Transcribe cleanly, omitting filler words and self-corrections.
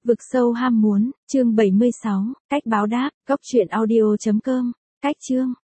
Vực sâu ham muốn, chương 76, cách báo đáp, góc truyện audio.com, cách chương.